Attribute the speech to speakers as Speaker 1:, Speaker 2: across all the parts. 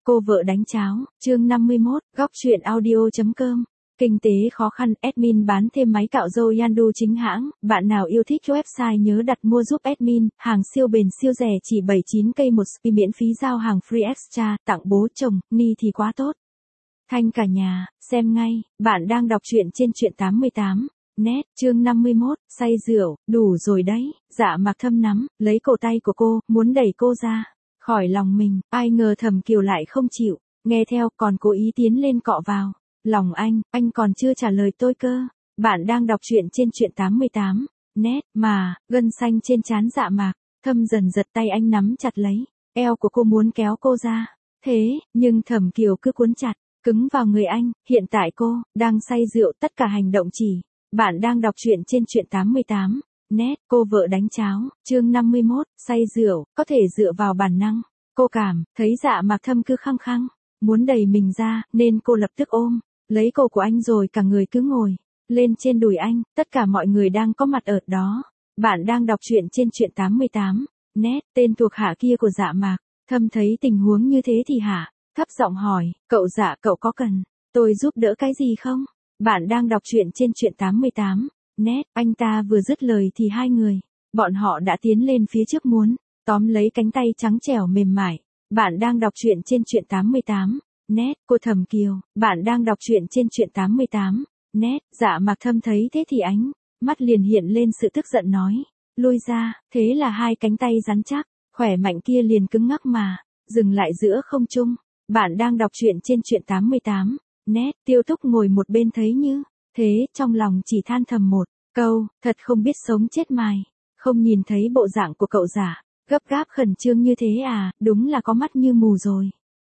Speaker 1: Cô vợ đánh cháo, chương 51, góc truyện audio.com. Kinh tế khó khăn, admin bán thêm máy cạo râu Yandu chính hãng, bạn nào yêu thích website nhớ đặt mua giúp admin, hàng siêu bền siêu rẻ chỉ 79k một spi miễn phí giao hàng free extra, tặng bố chồng, ni thì quá tốt. Thanh cả nhà, xem ngay, bạn đang đọc truyện trên truyện 88. Net, chương 51, say rượu, đủ rồi đấy, Dạ Mạc Thâm nắm, lấy cổ tay của cô, muốn đẩy cô ra khỏi lòng mình, ai ngờ Thẩm Kiều lại không chịu, nghe theo còn cố ý tiến lên cọ vào lòng anh còn chưa trả lời tôi cơ. Bạn đang đọc truyện trên truyện 88. Net, mà, gân xanh trên trán Dạ Mạc Thâm dần giật tay anh nắm chặt lấy eo của cô muốn kéo cô ra. Thế, nhưng Thẩm Kiều cứ cuốn chặt, cứng vào người anh, hiện tại cô đang say rượu, tất cả hành động chỉ. Bạn đang đọc truyện trên truyện 88. Net, cô vợ đánh cháo, chương 51, say rượu, có thể dựa vào bản năng. Cô cảm thấy Dạ Mạc Thâm cứ khăng khăng muốn đẩy mình ra, nên cô lập tức ôm lấy cổ của anh rồi cả người cứ ngồi lên trên đùi anh, tất cả mọi người đang có mặt ở đó. Bạn đang đọc truyện trên truyện 88. Net, tên thuộc hạ kia của Dạ Mạc Thâm thấy tình huống như thế thì hả, thấp giọng hỏi, cậu Dạ, cậu có cần tôi giúp đỡ cái gì không? Bạn đang đọc truyện trên truyện 88. Net, anh ta vừa dứt lời thì hai người bọn họ đã tiến lên phía trước muốn tóm lấy cánh tay trắng trẻo mềm mại. Bạn đang đọc truyện trên truyện 88. Net, cô Thẩm Kiều, bạn đang đọc truyện trên truyện 88. Net, Dạ Mạc Thâm thấy thế thì ánh mắt liền hiện lên sự tức giận nói, lui ra. Thế là hai cánh tay rắn chắc, khỏe mạnh kia liền cứng ngắc mà dừng lại giữa không trung. Bạn đang đọc truyện trên truyện 88. Net, Tiêu Túc ngồi một bên thấy như thế, trong lòng chỉ than thầm một câu, thật không biết sống chết mài. Không nhìn thấy bộ dạng của cậu Dạ, gấp gáp khẩn trương như thế à, đúng là có mắt như mù rồi.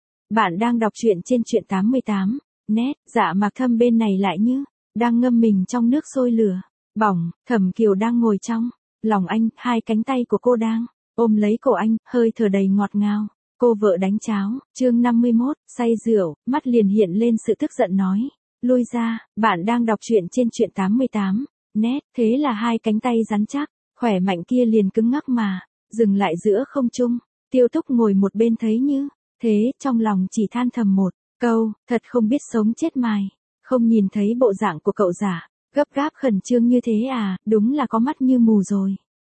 Speaker 1: Bạn đang đọc truyện trên truyện 88. Net, Dạ Mạc Thâm bên này lại như đang ngâm mình trong nước sôi lửa bỏng. Thẩm Kiều đang ngồi trong lòng anh, hai cánh tay của cô đang ôm lấy cổ anh, hơi thở đầy ngọt ngào. Cô vợ đánh cháo, chương 51, say rượu, mắt liền hiện lên sự tức giận nói, lui ra. Bạn đang đọc truyện trên truyện 88. Net, thế là hai cánh tay rắn chắc, khỏe mạnh kia liền cứng ngắc mà dừng lại giữa không trung. Tiêu Túc ngồi một bên thấy như thế, trong lòng chỉ than thầm một câu, thật không biết sống chết mài. Không nhìn thấy bộ dạng của cậu Dạ, gấp gáp khẩn trương như thế à, đúng là có mắt như mù rồi.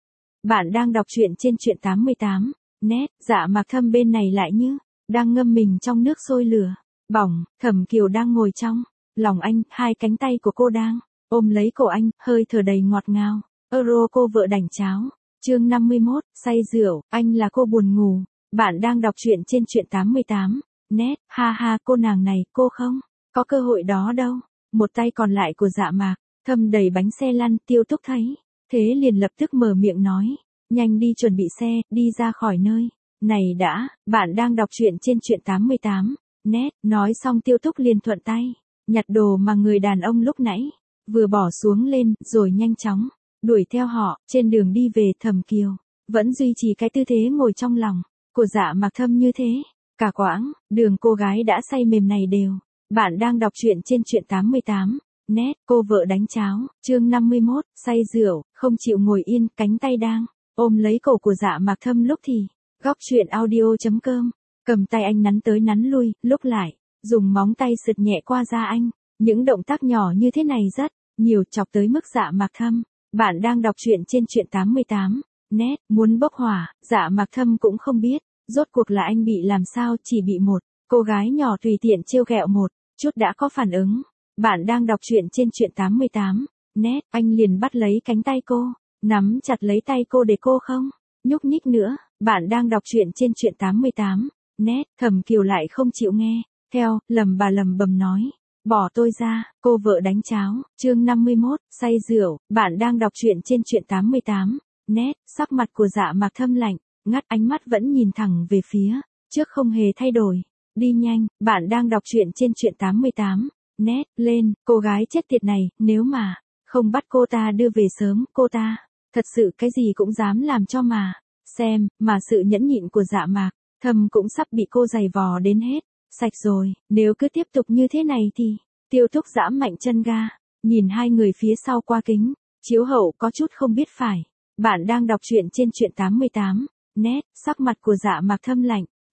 Speaker 1: Bạn đang đọc truyện trên truyện 88. Net, Dạ Mạc Thâm bên này lại như đang ngâm mình trong nước sôi lửa bỏng. Thẩm Kiều đang ngồi trong lòng anh, hai cánh tay của cô đang ôm lấy cổ anh, hơi thở đầy ngọt ngào. Cô vợ đánh cháo, chương 51, say rượu, anh là cô buồn ngủ. Bạn đang đọc truyện trên truyện 88. Net, ha ha, cô nàng này, cô không có cơ hội đó đâu. Một tay còn lại của Dạ Mạc Thâm đẩy bánh xe lăn. Tiêu Túc thấy thế liền lập tức mở miệng nói, nhanh đi chuẩn bị xe, đi ra khỏi nơi này đã. Bạn đang đọc truyện trên truyện 88. Net, nói xong Tiêu Túc liền thuận tay nhặt đồ mà người đàn ông lúc nãy vừa bỏ xuống lên, rồi nhanh chóng đuổi theo họ. Trên đường đi về, Thẩm Kiều vẫn duy trì cái tư thế ngồi trong lòng của Dạ Mạc Thâm như thế. Cả quãng đường cô gái đã say mềm này đều. Bạn đang đọc truyện trên truyện 88. Net, cô vợ đánh cháo, chương 51, say rượu, không chịu ngồi yên, cánh tay đang ôm lấy cổ của Dạ Mạc Thâm lúc thì góc truyện audio.com, cầm tay anh nắn tới nắn lui, lúc lại dùng móng tay sượt nhẹ qua da anh. Những động tác nhỏ như thế này rất nhiều, chọc tới mức Dạ Mạc Thâm. Bạn đang đọc truyện trên truyện 88. Net, muốn bốc hỏa. Dạ Mạc Thâm cũng không biết rốt cuộc là anh bị làm sao, chỉ bị một cô gái nhỏ tùy tiện trêu ghẹo một chút đã có phản ứng. Bạn đang đọc truyện trên truyện 88. Net, anh liền bắt lấy cánh tay cô, nắm chặt lấy tay cô để cô không nhúc nhích nữa. Bạn đang đọc truyện trên truyện 88. Net, Thẩm Kiều lại không chịu nghe theo, lầm bầm nói, bỏ tôi ra. Cô vợ đánh cháo, chương 51, say rượu, bạn đang đọc truyện trên truyện 88. Net, sắc mặt của Dạ Mạc Thâm lạnh ngắt, ánh mắt vẫn nhìn thẳng về phía trước không hề thay đổi. Đi nhanh. Bạn đang đọc truyện trên truyện 88. Net, lên, cô gái chết tiệt này, nếu mà không bắt cô ta đưa về sớm, cô ta thật sự cái gì cũng dám làm cho mà xem. Mà sự nhẫn nhịn của Dạ Mạc Thâm cũng sắp bị cô giày vò đến hết sạch rồi. Nếu cứ tiếp tục như thế này thì Tiêu Túc giãm mạnh chân ga, nhìn hai người phía sau qua kính chiếu hậu có chút không biết phải. Bạn đang đọc truyện trên truyện 88. Net, sắc mặt của Dạ Mạc Thâm lạnh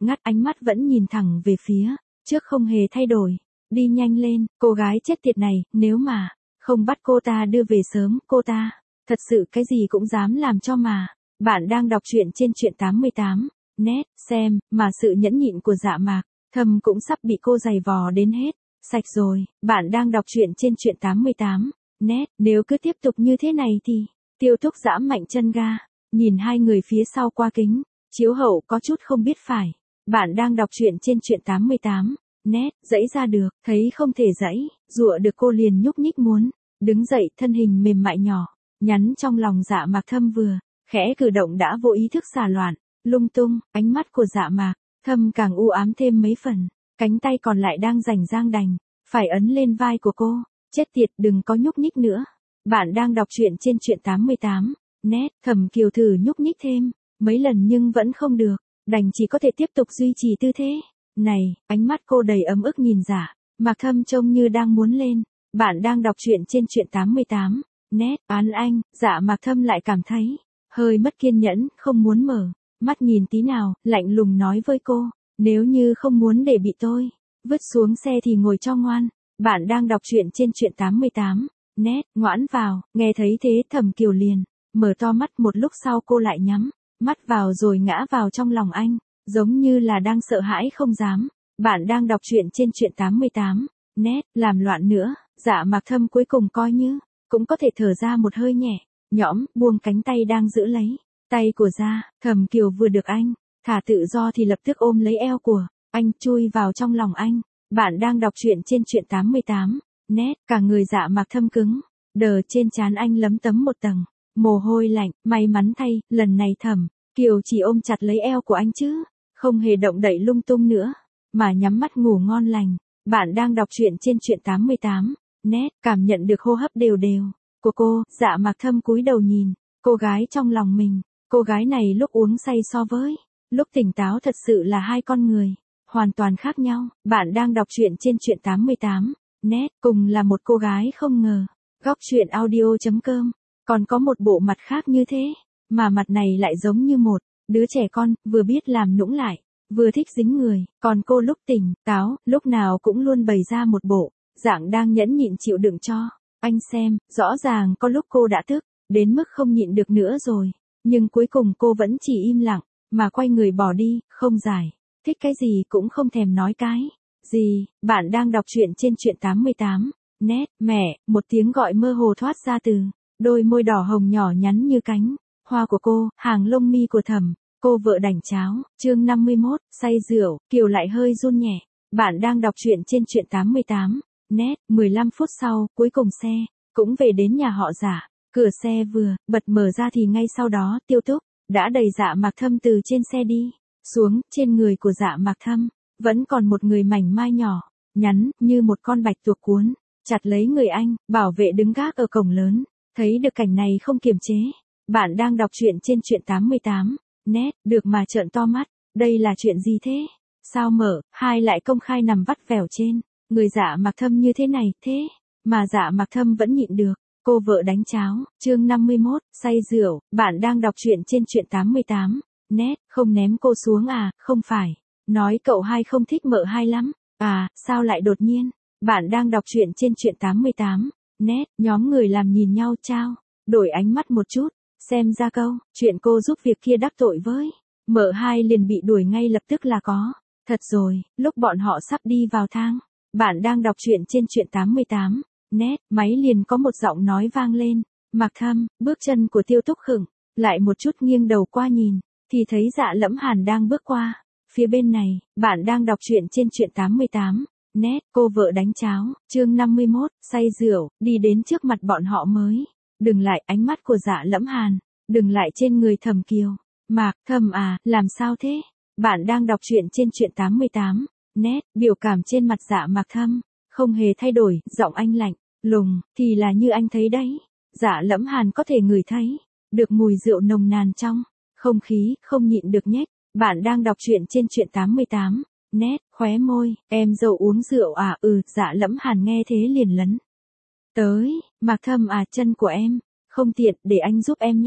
Speaker 1: ngắt ánh mắt vẫn nhìn thẳng về phía trước không hề thay đổi. Đi nhanh lên, cô gái chết tiệt này, nếu mà không bắt cô ta đưa về sớm, cô ta thật sự cái gì cũng dám làm cho mà. Bạn đang đọc truyện trên truyện 88 net, xem mà sự nhẫn nhịn của Dạ Mạc Thâm cũng sắp bị cô giày vò đến hết sạch rồi. Bạn đang đọc truyện trên truyện 88 net, nếu cứ tiếp tục như thế này thì Tiêu Túc giã mạnh chân ga, nhìn hai người phía sau qua kính chiếu hậu có chút không biết phải. Bạn đang đọc truyện trên truyện 88 net, dãy ra được, thấy không thể dãy dụa được cô liền nhúc nhích muốn đứng dậy, thân hình mềm mại nhỏ nhắn trong lòng Dạ Mạc Thâm vừa khẽ cử động đã vô ý thức xả loạn lung tung. Ánh mắt của Dạ Mạc Thâm càng u ám thêm mấy phần, cánh tay còn lại đang rảnh rang đành phải ấn lên vai của cô. Chết tiệt, đừng có nhúc nhích nữa. Bạn đang đọc truyện trên truyện 88 net. Thẩm Kiều thử nhúc nhích thêm mấy lần nhưng vẫn không được, đành chỉ có thể tiếp tục duy trì tư thế này. Ánh mắt cô đầy ấm ức nhìn Dạ Mạc Thâm trông như đang muốn lên. Bạn đang đọc truyện trên truyện 88 net. Án anh, Dạ Mạc Thâm lại cảm thấy hơi mất kiên nhẫn, không muốn mở mắt nhìn tí nào, lạnh lùng nói với cô, nếu như không muốn để bị tôi vứt xuống xe thì ngồi cho ngoan. Bạn đang đọc truyện trên truyện 88 net. Ngoãn vào. Nghe thấy thế Thẩm Kiều liền mở to mắt, một lúc sau cô lại nhắm mắt vào rồi ngã vào trong lòng anh, giống như là đang sợ hãi không dám. Bạn đang đọc truyện trên truyện 88 net. Làm loạn nữa, Dạ Mạc Thâm cuối cùng coi như cũng có thể thở ra một hơi nhẹ nhõm, buông cánh tay đang giữ lấy tay của Thẩm Kiều vừa được anh thả tự do thì lập tức ôm lấy eo của anh, chui vào trong lòng anh. Bạn đang đọc truyện trên truyện 88 net. Cả người Dạ Mạc Thâm cứng đờ, trên trán anh lấm tấm một tầng mồ hôi lạnh. May mắn thay, lần này Thẩm Kiều chỉ ôm chặt lấy eo của anh chứ không hề động đậy lung tung nữa, mà nhắm mắt ngủ ngon lành. Bạn đang đọc truyện trên truyện 88 net. Cảm nhận được hô hấp đều đều của cô, Dạ Mạc Thâm cúi đầu nhìn cô gái trong lòng mình. Cô gái này lúc uống say so với lúc tỉnh táo thật sự là hai con người hoàn toàn khác nhau. Bạn đang đọc truyện trên truyện 88 net. Cùng là một cô gái không ngờ, góc truyện audio.com còn có một bộ mặt khác như thế, mà mặt này lại giống như một đứa trẻ con, vừa biết làm nũng lại vừa thích dính người. Còn cô lúc tỉnh táo, lúc nào cũng luôn bày ra một bộ dạng đang nhẫn nhịn chịu đựng cho anh xem. Rõ ràng có lúc cô đã tức đến mức không nhịn được nữa rồi, nhưng cuối cùng cô vẫn chỉ im lặng mà quay người bỏ đi, không giải thích cái gì, cũng không thèm nói cái gì. Bạn đang đọc truyện trên truyện 88 net. Mẹ, một tiếng gọi mơ hồ thoát ra từ đôi môi đỏ hồng nhỏ nhắn như cánh hoa của cô, hàng lông mi của Thẩm cô vợ đảnh cháo. Chương 51, say rượu, Kiều lại hơi run nhẹ. Bạn đang đọc truyện trên truyện 88 net. 15 phút sau, cuối cùng xe cũng về đến nhà họ Dạ. Cửa xe vừa bật mở ra thì ngay sau đó Tiêu Túc đã đẩy Dạ Mạc Thâm từ trên xe đi xuống. Trên người của Dạ Mạc Thâm vẫn còn một người mảnh mai nhỏ nhắn như một con bạch tuộc cuốn chặt lấy người anh. Bảo vệ đứng gác ở cổng lớn thấy được cảnh này không kiềm chế. Bạn đang đọc truyện trên truyện 88 net. Được mà trợn to mắt, đây là chuyện gì thế? Sao mở hai lại công khai nằm vắt vẻo trên người Dạ Mạc Thâm như thế này, thế mà Dạ Mạc Thâm vẫn nhịn được. Cô vợ đánh cháo. Chương 51, say rượu. Bạn đang đọc truyện trên truyện 88 net. Không ném cô xuống à? Không phải nói cậu hai không thích mợ hai lắm à? Sao lại đột nhiên? Bạn đang đọc truyện trên truyện 88 net. Nhóm người làm nhìn nhau trao đổi ánh mắt một chút, xem ra câu chuyện cô giúp việc kia đắc tội với mợ hai liền bị đuổi ngay lập tức là có thật rồi. Lúc bọn họ sắp đi vào thang, bạn đang đọc truyện trên truyện 88 net, máy liền có một giọng nói vang lên. Mạc Thâm. Bước chân của Tiêu Túc khựng lại một chút, nghiêng đầu qua nhìn thì thấy Dạ Lẫm Hàn đang bước qua phía bên này. Bạn đang đọc truyện trên truyện 88 net. Cô vợ đánh cháo. Chương 51, say rượu. Đi đến trước mặt bọn họ mới đừng lại. Ánh mắt của Dạ Lẫm Hàn đừng lại trên người Thẩm Kiều. Mạc Thâm à, làm sao thế? Bạn đang đọc truyện trên truyện 88 net. Biểu cảm trên mặt Dạ Mạc Thâm không hề thay đổi, giọng anh lạnh lùng thì là như anh thấy đấy. Dạ Lẫm Hàn có thể ngửi thấy được mùi rượu nồng nàn trong không khí, không nhịn được nhếch. Bạn đang đọc truyện trên truyện 88 net. Khóe môi, em dâu uống rượu à? Dạ Lẫm Hàn nghe thế liền lấn tới. Mạc Thâm à, chân của em không tiện, để anh giúp em nhé.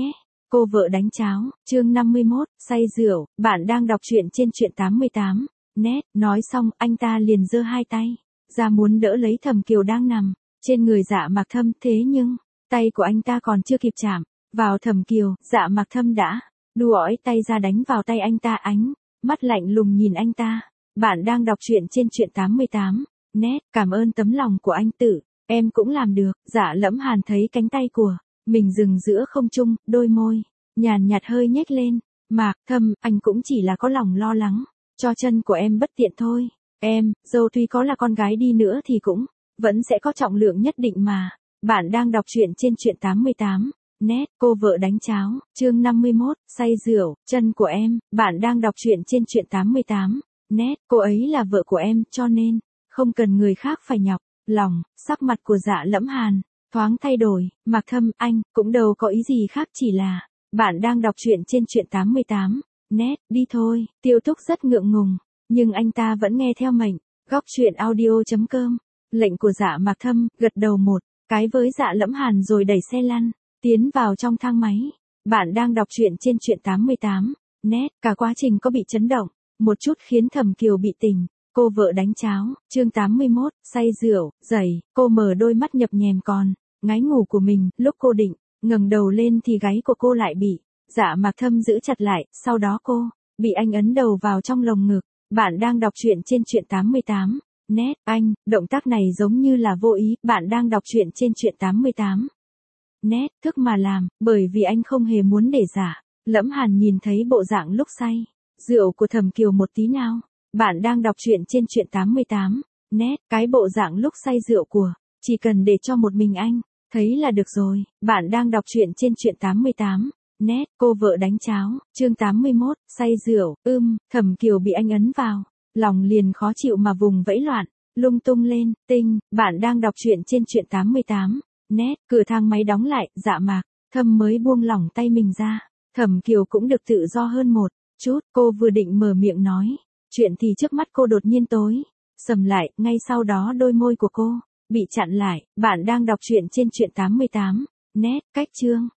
Speaker 1: cô vợ đánh cháo, chương 51, say rượu, bạn đang đọc truyện trên truyện 88. Net, nói xong, anh ta liền giơ hai tay ra muốn đỡ lấy Thẩm Kiều đang nằm trên người Dạ Mạc Thâm, thế nhưng tay của anh ta còn chưa kịp chạm vào Thẩm Kiều, Dạ Mạc Thâm đã duỗi tay ra đánh vào tay anh ta, ánh mắt lạnh lùng nhìn anh ta. Bạn đang đọc truyện trên truyện 88. Net, cảm ơn tấm lòng của anh Tử, em cũng làm được. Dạ Lẫm Hàn thấy cánh tay của mình dừng giữa không trung, đôi môi nhàn nhạt hơi nhếch lên. Mạc Thâm, anh cũng chỉ là có lòng lo lắng cho chân của em bất tiện thôi. Em, dâu tuy có là con gái đi nữa thì cũng vẫn sẽ có trọng lượng nhất định mà. Bạn đang đọc truyện trên truyện 88. Net, cô vợ đánh cháo, chương 51, say rượu, chân của em. Bạn đang đọc truyện trên truyện 88. Net, cô ấy là vợ của em, cho nên không cần người khác phải nhọc lòng. Sắc mặt của Dạ Lẫm Hàn thoáng thay đổi. Mạc Thâm, anh cũng đâu có ý gì khác, chỉ là bạn đang đọc truyện trên truyện 88. Net, đi thôi. Tiêu Túc rất ngượng ngùng, nhưng anh ta vẫn nghe theo mệnh. Góc truyện audio.com. Lệnh của Dạ Mạc Thâm, gật đầu một cái với Dạ Lẫm Hàn rồi đẩy xe lăn tiến vào trong thang máy. Bạn đang đọc truyện trên truyện 88. Net, cả quá trình có bị chấn động một chút khiến Thẩm Kiều bị tỉnh. Cô vợ đánh cháo, chương 81, say rượu, dậy, cô mở đôi mắt nhập nhèm còn ngái ngủ của mình, lúc cô định ngẩng đầu lên thì gáy của cô lại bị Dạ Mạc Thâm giữ chặt lại, sau đó cô bị anh ấn đầu vào trong lồng ngực. Bạn đang đọc truyện trên truyện 88. Net, anh, động tác này giống như là vô ý. Bạn đang đọc truyện trên truyện 88. Net, thức mà làm, bởi vì anh không hề muốn để Dạ Lẫm Hàn nhìn thấy bộ dạng lúc say rượu của Thẩm Kiều một tí nào. Bạn đang đọc truyện trên truyện 88. Net, cái bộ dạng lúc say rượu của chỉ cần để cho một mình anh thấy là được rồi. Bạn đang đọc truyện trên truyện 88. Net, cô vợ đánh cháo, chương 81, say rượu, Thẩm Kiều bị anh ấn vào lòng liền khó chịu mà vùng vẫy loạn lung tung lên. Bạn đang đọc truyện trên truyện 88. Net, cửa thang máy đóng lại, Dạ Mạc Thâm mới buông lỏng tay mình ra. Thẩm Kiều cũng được tự do hơn một chút. Cô vừa định mở miệng nói chuyện thì trước mắt cô đột nhiên tối sầm lại, ngay sau đó đôi môi của cô bị chặn lại. Bạn đang đọc truyện trên truyện 88. Net, cách chương